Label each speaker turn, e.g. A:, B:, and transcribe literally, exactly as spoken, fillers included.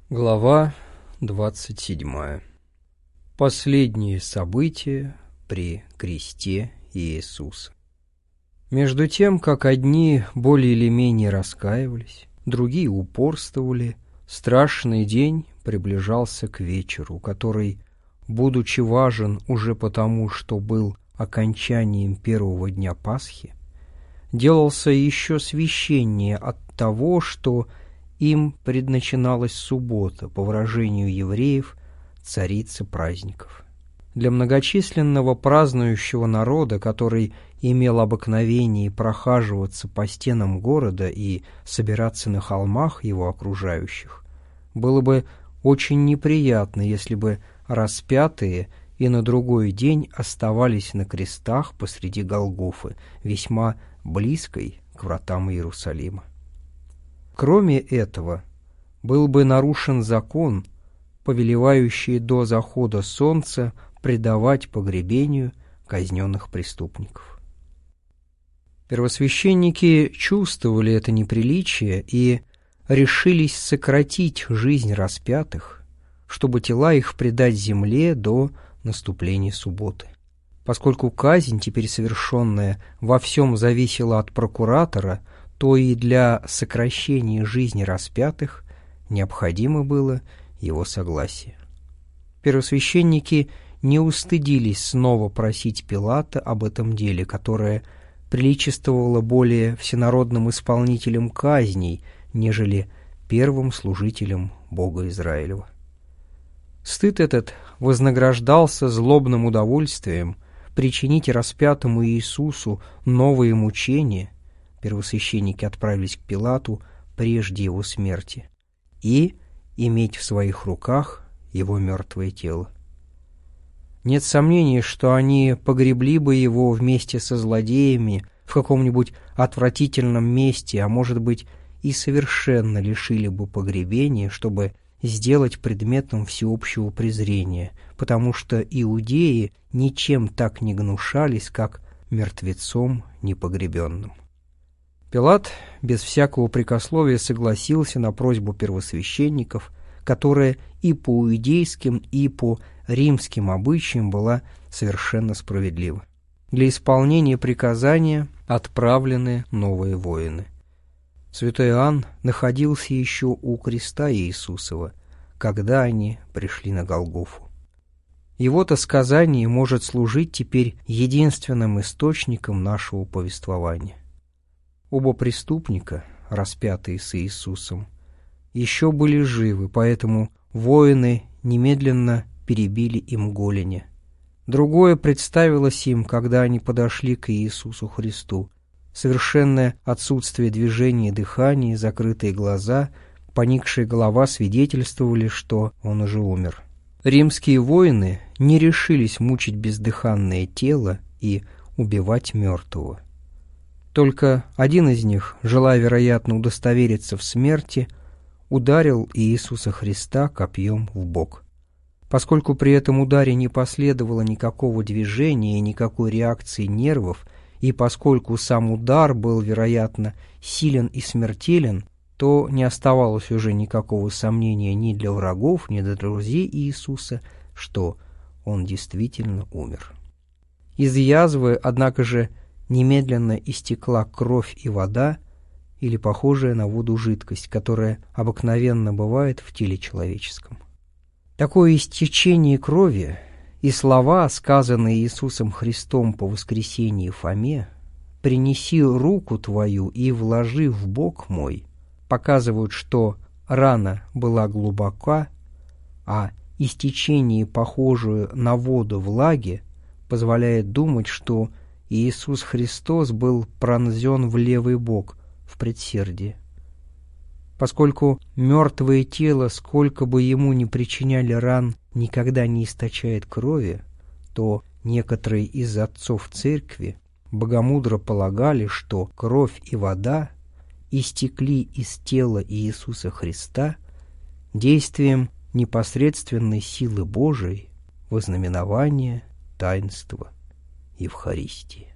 A: Глава двадцать седьмая. Последние события при кресте Иисуса. Между тем, как одни более или менее раскаивались, другие упорствовали, страшный день приближался к вечеру, который, будучи важен уже потому, что был окончанием первого дня Пасхи, делался еще священнее от того, что им предначиналась суббота, по выражению евреев, царица праздников. Для многочисленного празднующего народа, который имел обыкновение прохаживаться по стенам города и собираться на холмах его окружающих, было бы очень неприятно, если бы распятые и на другой день оставались на крестах посреди Голгофы, весьма близкой к вратам Иерусалима. Кроме этого, был бы нарушен закон, повелевающий до захода солнца предавать погребению казненных преступников. Первосвященники чувствовали это неприличие и решились сократить жизнь распятых, чтобы тела их предать земле до наступления субботы. Поскольку казнь, теперь совершенная, во всем зависела от прокуратора, то и для сокращения жизни распятых необходимо было его согласие. Первосвященники не устыдились снова просить Пилата об этом деле, которое приличествовало более всенародным исполнителям казней, нежели первым служителям Бога Израилева. Стыд этот вознаграждался злобным удовольствием причинить распятому Иисусу новые мучения. Первосвященники отправились к Пилату прежде его смерти и иметь в своих руках его мертвое тело. Нет сомнений, что они погребли бы его вместе со злодеями в каком-нибудь отвратительном месте, а может быть и совершенно лишили бы погребения, чтобы сделать предметом всеобщего презрения, потому что иудеи ничем так не гнушались, как мертвецом непогребенным. Пилат без всякого прекословия согласился на просьбу первосвященников, которая и по иудейским, и по римским обычаям была совершенно справедлива. Для исполнения приказания отправлены новые воины. Святой Иоанн находился еще у креста Иисусова, когда они пришли на Голгофу. Его-то сказание может служить теперь единственным источником нашего повествования. Оба преступника, распятые с Иисусом, еще были живы, поэтому воины немедленно перебили им голени. Другое представилось им, когда они подошли к Иисусу Христу. Совершенное отсутствие движения и дыхания, закрытые глаза, поникшая голова свидетельствовали, что он уже умер. Римские воины не решились мучить бездыханное тело и убивать мертвого. Только один из них, желая, вероятно, удостовериться в смерти, ударил Иисуса Христа копьем в бок. Поскольку при этом ударе не последовало никакого движения и никакой реакции нервов, и поскольку сам удар был, вероятно, силен и смертелен, то не оставалось уже никакого сомнения ни для врагов, ни для друзей Иисуса, что он действительно умер. Из язвы, однако же, немедленно истекла кровь и вода, или похожая на воду жидкость, которая обыкновенно бывает в теле человеческом. Такое истечение крови и слова, сказанные Иисусом Христом по воскресении Фоме, «Принеси руку твою и вложи в бок мой», показывают, что рана была глубока, а истечение, похожее на воду влаги, позволяет думать, что Иисус Христос был пронзен в левый бок, в предсердие. Поскольку мертвое тело, сколько бы ему ни причиняли ран, никогда не источает крови, то некоторые из отцов церкви богомудро полагали, что кровь и вода истекли из тела Иисуса Христа действием непосредственной силы Божией во знаменование таинства Евхаристии.